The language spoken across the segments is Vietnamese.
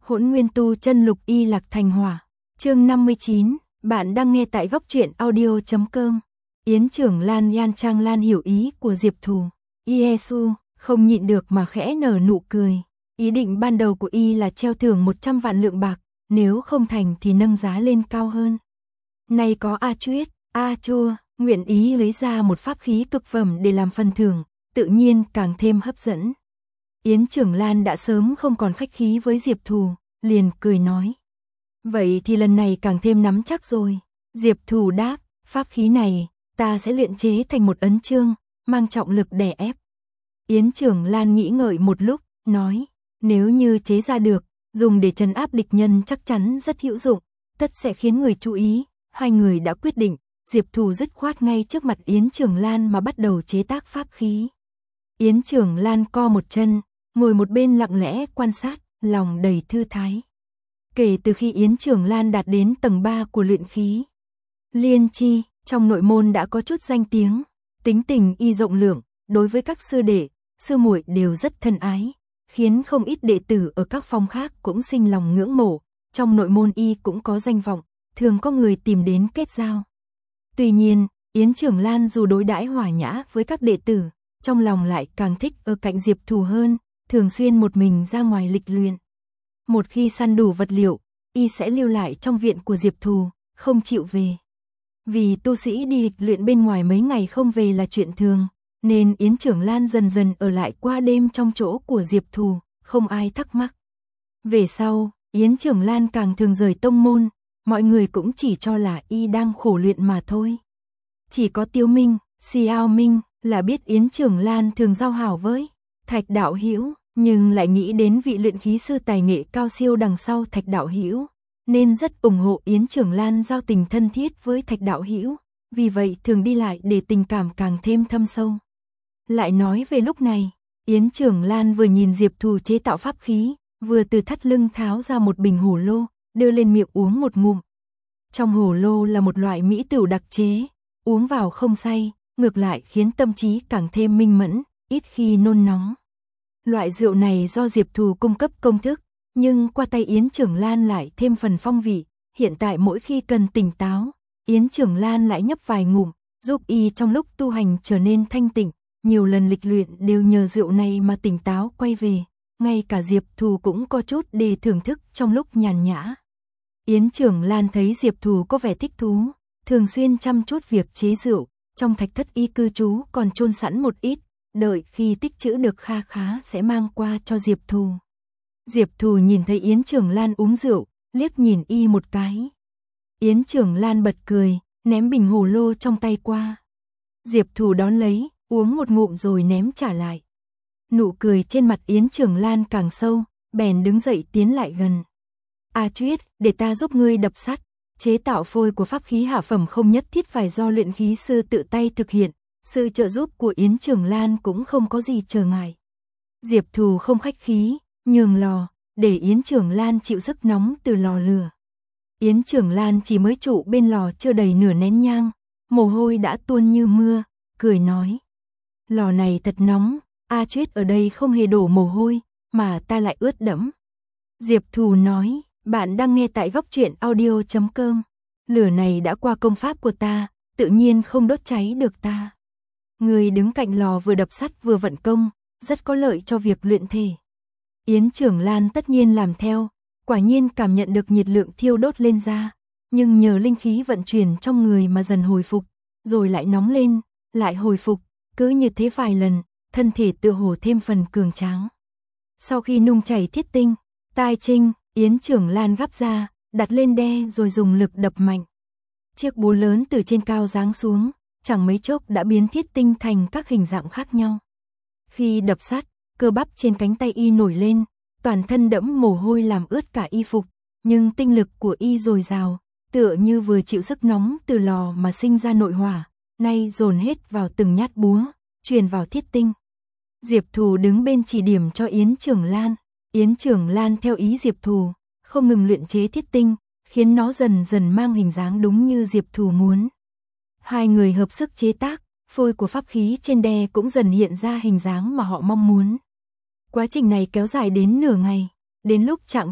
Hỗn Nguyên Tu Chân Lục Y Lạc Thành Hỏa. Chương 59, bạn đang nghe tại góc truyện audio.com. Yến Trưởng Lan Yan Trang Lan hiểu ý của Diệp Thù. Yesu không nhịn được mà khẽ nở nụ cười. Ý định ban đầu của y là treo thưởng 100 vạn lượng bạc, nếu không thành thì nâng giá lên cao hơn. Nay có A Chuyết, A Chua, nguyện ý lấy ra một pháp khí cực phẩm để làm phần thưởng, tự nhiên càng thêm hấp dẫn. Yến Trưởng Lan đã sớm không còn khách khí với Diệp Thù, liền cười nói. Vậy thì lần này càng thêm nắm chắc rồi. Diệp Thù đáp, pháp khí này, ta sẽ luyện chế thành một ấn chương, mang trọng lực đè ép. Yến Trưởng Lan nghĩ ngợi một lúc, nói, nếu như chế ra được, dùng để trấn áp địch nhân chắc chắn rất hữu dụng, tất sẽ khiến người chú ý. Hai người đã quyết định, Diệp Thù dứt khoát ngay trước mặt Yến Trưởng Lan mà bắt đầu chế tác pháp khí. Yến Trưởng Lan co một chân, ngồi một bên lặng lẽ quan sát, lòng đầy thư thái. Kể từ khi Yến Trưởng Lan đạt đến tầng 3 của luyện khí Liên Chi, trong nội môn đã có chút danh tiếng, tính tình y rộng lượng, đối với các sư đệ, sư muội đều rất thân ái, khiến không ít đệ tử ở các phong khác cũng sinh lòng ngưỡng mộ, trong nội môn y cũng có danh vọng, thường có người tìm đến kết giao. Tuy nhiên, Yến Trưởng Lan dù đối đãi hòa nhã với các đệ tử, trong lòng lại càng thích ở cạnh Diệp Thù hơn, thường xuyên một mình ra ngoài lịch luyện. Một khi săn đủ vật liệu, y sẽ lưu lại trong viện của Diệp Thù, không chịu về. Vì tu sĩ đi lịch luyện bên ngoài mấy ngày không về là chuyện thường, nên Yến Trưởng Lan dần dần ở lại qua đêm trong chỗ của Diệp Thù, không ai thắc mắc. Về sau, Yến Trưởng Lan càng thường rời tông môn, mọi người cũng chỉ cho là y đang khổ luyện mà thôi. Chỉ có Tiêu Minh, Xiao Minh là biết Yến Trưởng Lan thường giao hảo với Thạch Đạo Hữu, nhưng lại nghĩ đến vị luyện khí sư tài nghệ cao siêu đằng sau Thạch Đạo Hữu, nên rất ủng hộ Yến Trưởng Lan giao tình thân thiết với Thạch Đạo Hữu, vì vậy thường đi lại để tình cảm càng thêm thâm sâu. Lại nói về lúc này, Yến Trưởng Lan vừa nhìn Diệp Thù chế tạo pháp khí, vừa từ thắt lưng tháo ra một bình hồ lô, đưa lên miệng uống một ngụm. Trong hồ lô là một loại mỹ tửu đặc chế, uống vào không say, ngược lại khiến tâm trí càng thêm minh mẫn, ít khi nôn nóng. Loại rượu này do Diệp Thù cung cấp công thức, nhưng qua tay Yến Trưởng Lan lại thêm phần phong vị, hiện tại mỗi khi cần tỉnh táo, Yến Trưởng Lan lại nhấp vài ngụm, giúp y trong lúc tu hành trở nên thanh tịnh, nhiều lần lịch luyện đều nhờ rượu này mà tỉnh táo quay về, ngay cả Diệp Thù cũng có chút để thưởng thức trong lúc nhàn nhã. Yến Trưởng Lan thấy Diệp Thù có vẻ thích thú, thường xuyên chăm chút việc chế rượu, trong thạch thất y cư trú còn chôn sẵn một ít, đợi khi tích trữ được kha khá sẽ mang qua cho Diệp Thù. Diệp Thù nhìn thấy Yến Trưởng Lan uống rượu, liếc nhìn y một cái. Yến Trưởng Lan bật cười, ném bình hồ lô trong tay qua. Diệp Thù đón lấy, uống một ngụm rồi ném trả lại. Nụ cười trên mặt Yến Trưởng Lan càng sâu, bèn đứng dậy tiến lại gần. A Chuyết, để ta giúp ngươi đập sắt, chế tạo phôi của pháp khí hạ phẩm không nhất thiết phải do luyện khí sư tự tay thực hiện, sự trợ giúp của Yến Trưởng Lan cũng không có gì trở ngại. Diệp Thù không khách khí, nhường lò, để Yến Trưởng Lan chịu sức nóng từ lò lửa. Yến Trưởng Lan chỉ mới trụ bên lò chưa đầy nửa nén nhang, mồ hôi đã tuôn như mưa, cười nói. Lò này thật nóng, A Chuyết ở đây không hề đổ mồ hôi, mà ta lại ướt đẫm. Diệp Thù nói, bạn đang nghe tại góc truyện audio.com. Lửa này đã qua công pháp của ta, tự nhiên không đốt cháy được ta. Người đứng cạnh lò vừa đập sắt vừa vận công, rất có lợi cho việc luyện thể. Yến Trưởng Lan tất nhiên làm theo, quả nhiên cảm nhận được nhiệt lượng thiêu đốt lên da, nhưng nhờ linh khí vận chuyển trong người mà dần hồi phục, rồi lại nóng lên, lại hồi phục, cứ như thế vài lần, thân thể tựa hồ thêm phần cường tráng. Sau khi nung chảy thiết tinh, tai trinh, Yến Trưởng Lan gắp ra, đặt lên đe rồi dùng lực đập mạnh. Chiếc búa lớn từ trên cao giáng xuống, chẳng mấy chốc đã biến thiết tinh thành các hình dạng khác nhau. Khi đập sắt, cơ bắp trên cánh tay y nổi lên, toàn thân đẫm mồ hôi làm ướt cả y phục, nhưng tinh lực của y dồi dào, tựa như vừa chịu sức nóng từ lò mà sinh ra nội hỏa, nay dồn hết vào từng nhát búa, truyền vào thiết tinh. Diệp Thù đứng bên chỉ điểm cho Yến Trưởng Lan. Yến Trưởng Lan theo ý Diệp Thù, không ngừng luyện chế thiết tinh, khiến nó dần dần mang hình dáng đúng như Diệp Thù muốn. Hai người hợp sức chế tác, phôi của pháp khí trên đe cũng dần hiện ra hình dáng mà họ mong muốn. Quá trình này kéo dài đến nửa ngày, đến lúc chạng vạng,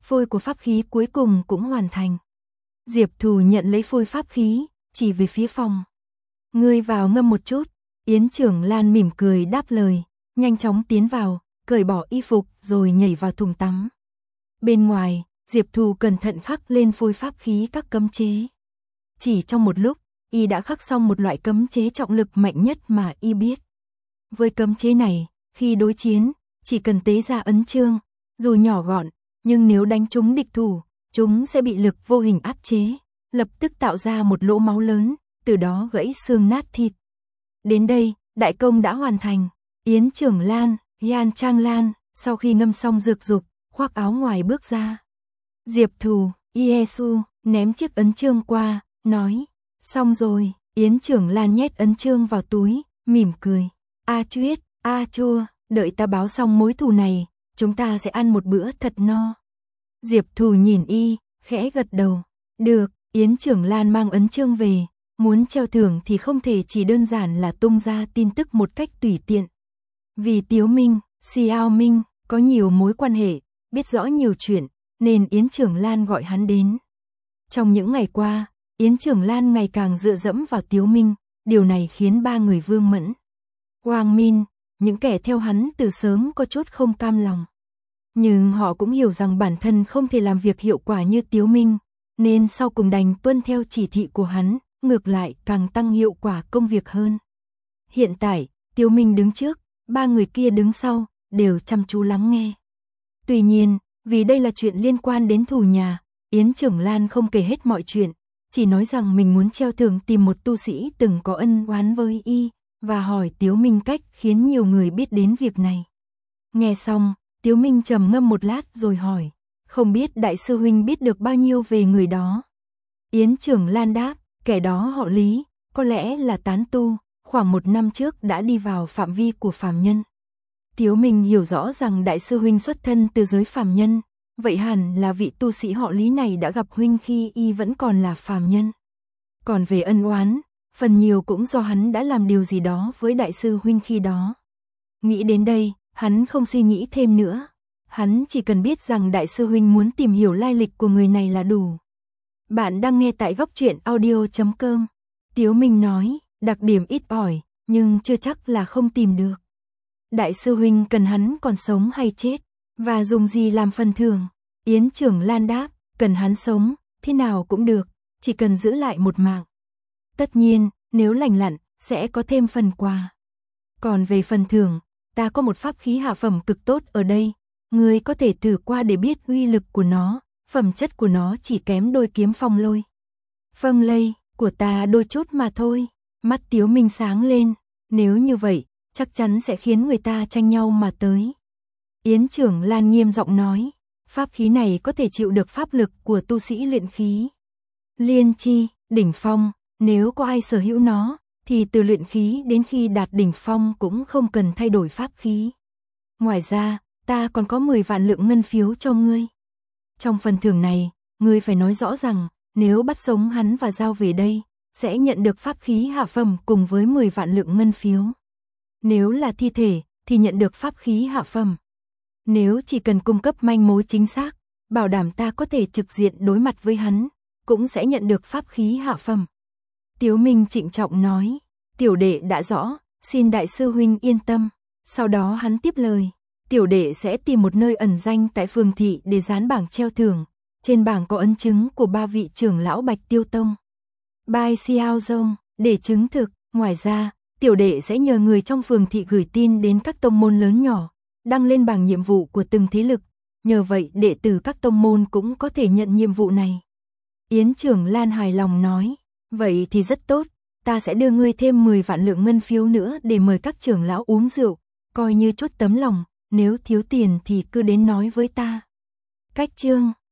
phôi của pháp khí cuối cùng cũng hoàn thành. Diệp Thù nhận lấy phôi pháp khí, chỉ về phía phòng. Ngươi vào ngâm một chút. Yến Trưởng Lan mỉm cười đáp lời, nhanh chóng tiến vào, cởi bỏ y phục rồi nhảy vào thùng tắm. Bên ngoài, Diệp Thù cẩn thận khắc lên phôi pháp khí các cấm chế. Chỉ trong một lúc, y đã khắc xong một loại cấm chế trọng lực mạnh nhất mà y biết. Với cấm chế này, khi đối chiến, chỉ cần tế ra ấn chương, dù nhỏ gọn, nhưng nếu đánh trúng địch thủ, chúng sẽ bị lực vô hình áp chế, lập tức tạo ra một lỗ máu lớn, từ đó gãy xương nát thịt. Đến đây, đại công đã hoàn thành. Yến Trưởng Lan, Yan Trang Lan, sau khi ngâm xong dược dục, khoác áo ngoài bước ra. Diệp Thù, Yesu, ném chiếc ấn chương qua, nói, xong rồi. Yến Trưởng Lan nhét ấn chương vào túi, mỉm cười. A Chuyết, A Chua, đợi ta báo xong mối thù này, chúng ta sẽ ăn một bữa thật no. Diệp Thù nhìn y, khẽ gật đầu. Được, Yến Trưởng Lan mang ấn chương về, muốn treo thưởng thì không thể chỉ đơn giản là tung ra tin tức một cách tùy tiện. Vì Tiếu Minh, Xiao Minh, có nhiều mối quan hệ, biết rõ nhiều chuyện, nên Yến Trưởng Lan gọi hắn đến. Trong những ngày qua, Yến Trưởng Lan ngày càng dựa dẫm vào Tiếu Minh, điều này khiến ba người Vương Mẫn, Quang Minh, những kẻ theo hắn từ sớm có chút không cam lòng. Nhưng họ cũng hiểu rằng bản thân không thể làm việc hiệu quả như Tiếu Minh, nên sau cùng đành tuân theo chỉ thị của hắn, ngược lại càng tăng hiệu quả công việc hơn. Hiện tại, Tiếu Minh đứng trước, ba người kia đứng sau, đều chăm chú lắng nghe. Tuy nhiên, vì đây là chuyện liên quan đến thù nhà, Yến Trưởng Lan không kể hết mọi chuyện, chỉ nói rằng mình muốn treo thưởng tìm một tu sĩ từng có ân oán với y, và hỏi Tiếu Minh cách khiến nhiều người biết đến việc này. Nghe xong, Tiếu Minh trầm ngâm một lát rồi hỏi, không biết đại sư huynh biết được bao nhiêu về người đó? Yến Trưởng Lan đáp, kẻ đó họ Lý, có lẽ là tán tu, khoảng 1 năm trước đã đi vào phạm vi của phàm nhân. Tiếu Minh hiểu rõ rằng đại sư huynh xuất thân từ giới phàm nhân, vậy hẳn là vị tu sĩ họ Lý này đã gặp huynh khi y vẫn còn là phàm nhân. Còn về ân oán, phần nhiều cũng do hắn đã làm điều gì đó với đại sư huynh khi đó. Nghĩ đến đây, hắn không suy nghĩ thêm nữa. Hắn chỉ cần biết rằng đại sư huynh muốn tìm hiểu lai lịch của người này là đủ. Bạn đang nghe tại góc truyện audio.com. Tiếu Minh nói, đặc điểm ít ỏi, nhưng chưa chắc là không tìm được. Đại sư huynh cần hắn còn sống hay chết, và dùng gì làm phần thưởng? Yến Trưởng Lan đáp, cần hắn sống, thế nào cũng được, chỉ cần giữ lại một mạng. Tất nhiên, nếu lành lặn, sẽ có thêm phần quà. Còn về phần thưởng, ta có một pháp khí hạ phẩm cực tốt ở đây, ngươi có thể thử qua để biết uy lực của nó, phẩm chất của nó chỉ kém đôi kiếm phong lôi. Phong lây, của ta đôi chút mà thôi. Mắt Tiếu Minh sáng lên, nếu như vậy, chắc chắn sẽ khiến người ta tranh nhau mà tới. Yến Trưởng Lan nghiêm giọng nói, pháp khí này có thể chịu được pháp lực của tu sĩ luyện khí. Liên chi, đỉnh phong, nếu có ai sở hữu nó, thì từ luyện khí đến khi đạt đỉnh phong cũng không cần thay đổi pháp khí. Ngoài ra, ta còn có 10 vạn lượng ngân phiếu cho ngươi. Trong phần thưởng này, ngươi phải nói rõ rằng, nếu bắt sống hắn và giao về đây, sẽ nhận được pháp khí hạ phẩm cùng với 10 vạn lượng ngân phiếu. Nếu là thi thể, thì nhận được pháp khí hạ phẩm. Nếu chỉ cần cung cấp manh mối chính xác, bảo đảm ta có thể trực diện đối mặt với hắn, cũng sẽ nhận được pháp khí hạ phẩm. Tiếu Minh trịnh trọng nói, tiểu đệ đã rõ, xin đại sư huynh yên tâm. Sau đó hắn tiếp lời, tiểu đệ sẽ tìm một nơi ẩn danh tại phường thị để dán bảng treo thưởng. Trên bảng có ấn chứng của 3 vị trưởng lão Bạch Tiêu Tông, Bai Xiao Dông, để chứng thực. Ngoài ra, tiểu đệ sẽ nhờ người trong phường thị gửi tin đến các tông môn lớn nhỏ, đăng lên bảng nhiệm vụ của từng thế lực. Nhờ vậy đệ tử các tông môn cũng có thể nhận nhiệm vụ này. Yến Trưởng Lan hài lòng nói, vậy thì rất tốt, ta sẽ đưa ngươi thêm 10 vạn lượng ngân phiếu nữa để mời các trưởng lão uống rượu, coi như chốt tấm lòng, nếu thiếu tiền thì cứ đến nói với ta. Cách chương